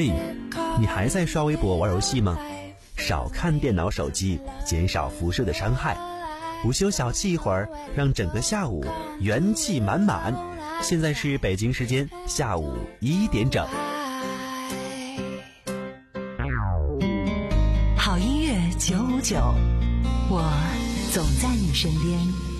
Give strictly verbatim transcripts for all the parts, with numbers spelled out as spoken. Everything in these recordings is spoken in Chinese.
嘿，你还在刷微博玩游戏吗？少看电脑手机，减少辐射的伤害。午休小憩一会儿，让整个下午元气满满。现在是北京时间下午一点整。 好音乐九五九，我总在你身边。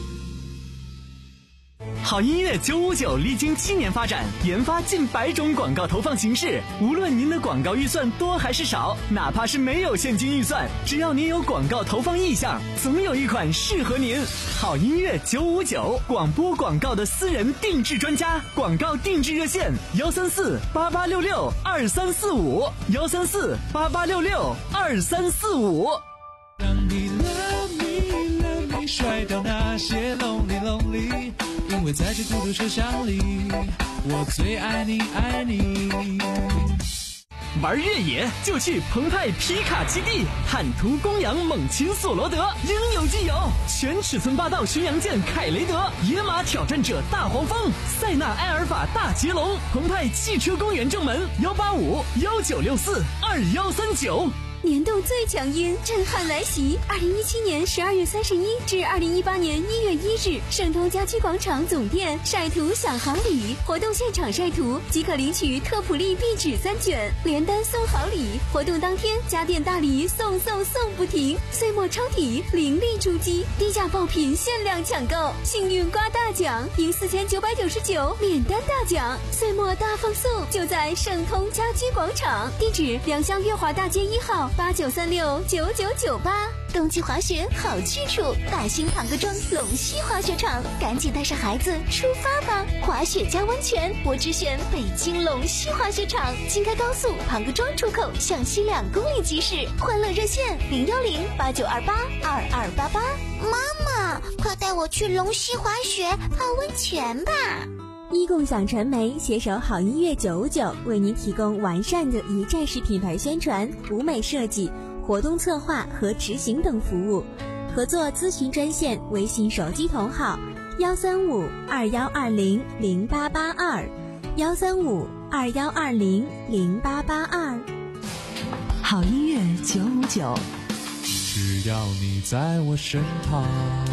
好音乐九五九历经七年发展，研发近百种广告投放形式。无论您的广告预算多还是少，哪怕是没有现金预算，只要您有广告投放意向，总有一款适合您。好音乐九五九，广播广告的私人定制专家，广告定制热线幺三四八八六六二三四五幺三四八八六六二三四五。 让你 love me love me 甩掉那些 lonely lonely，因为在这孤独车厢里，我最爱你爱你。 玩越野就去澎湃皮卡基地，坦途公羊猛禽索罗德，应有尽有。全尺寸霸道巡洋舰凯雷德，野马挑战者大黄蜂，塞纳埃尔法大捷龙。澎湃汽车公园正门幺八五幺九六四二幺三九。 年度最强音震撼来袭！二零一七年十二月三十一至二零一八年一月一日，盛通家居广场总店晒图享好礼，活动现场晒图即可领取特普利壁纸三卷，连单送好礼。活动当天家电大礼送送送不停，岁末抽屉凌厉出击，低价爆品限量抢购，幸运刮大奖，赢四千九百九十九免单大奖，岁末大放送就在盛通家居广场，地址良乡月华大街一号。八九三六九九九八，冬季滑雪好去处，大兴庞各庄龙溪滑雪场，赶紧带上孩子出发吧！滑雪加温泉，我只选北京龙溪滑雪场，京开高速庞各庄出口向西两公里即驶，欢乐热线零幺零八九二八二二八八。 妈妈，快带我去龙溪滑雪泡温泉吧！ 一共享传媒携手好音乐九五九，为您提供完善的一站式品牌宣传、舞美设计、活动策划和执行等服务。合作咨询专线：微信手机同号幺三五二幺二零零八八二幺三五二幺二零零八八二。 好音乐九五九， 只要你在我身旁。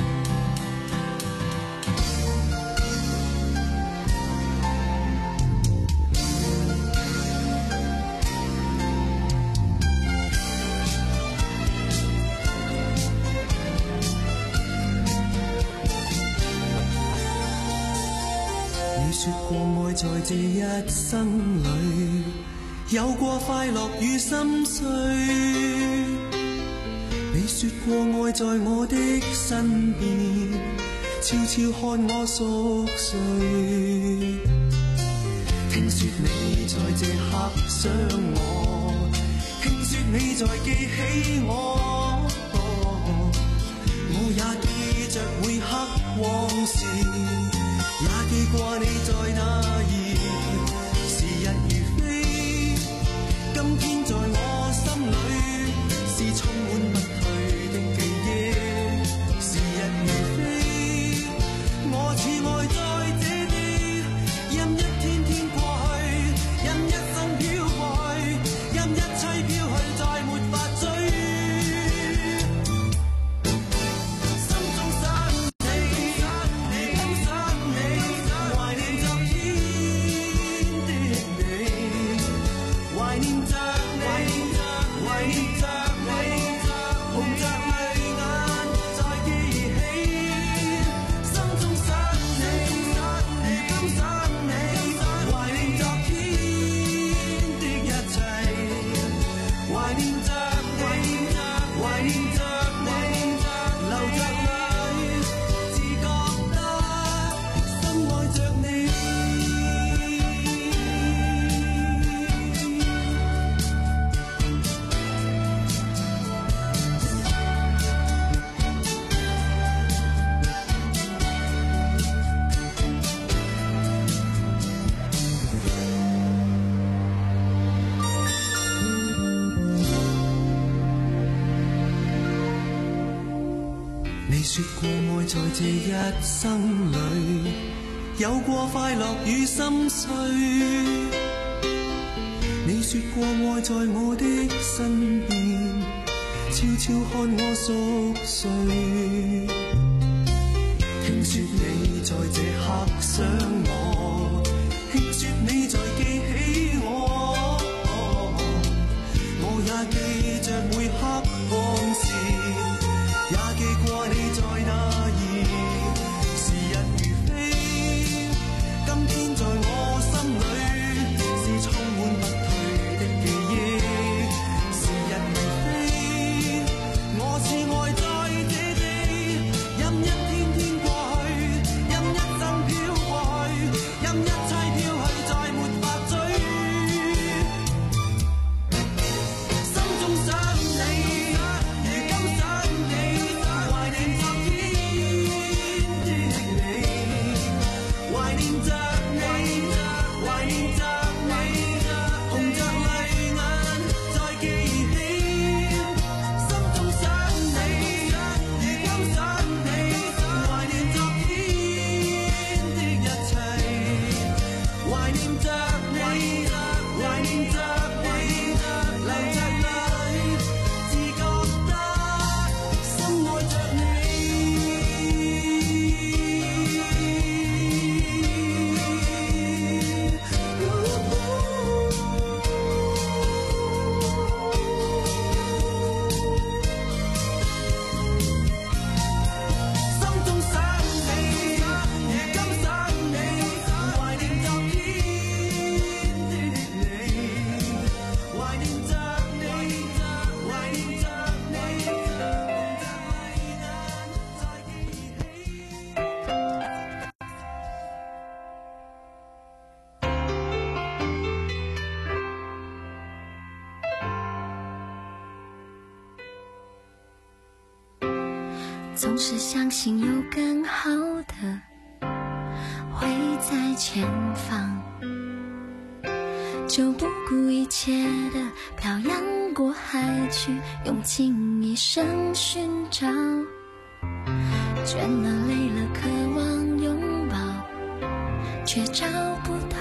說過愛在這一生裏有過快樂與心碎，你說過愛在我的身邊悄悄看我熟睡，聽說你在這刻想我，聽說你在記起我，我也記着每刻往事，也記掛你在哪兒，時日如飛，今天在我心裏是充滿不退的記憶。時日如飛，我似愛在這地，任一天天過去，任一生飄過去，任一切飄去，再沒法追。你說過愛在這一生裏有過快樂與心碎， 你說過愛在我的身邊，悄悄看我熟睡。聽說你在這刻想我，聽說你在記起我，我也記着每刻往事，也記過你在哪兒。時日如飛，今天在我心裏是充滿不退的記憶。時日如飛，我似愛在這地，任一天天過去，任一生飄過去，任一切飄去，再沒法追。心中想你，如今想你，懷念昨天的你，懷念着你，懷念着你，紅着淚眼再記起。心中想你，如今想你，懷念昨天的一切，懷念着你，懷念着你，流着淚，只覺得深愛着你。心中想你，如今想你，懷念昨天的你，懷念着你，懷念着你，紅着淚眼再記起。 总是相信有更好的会在前方，就不顾一切的漂洋过海去，用尽一生寻找。倦了累了，渴望拥抱，却找不到。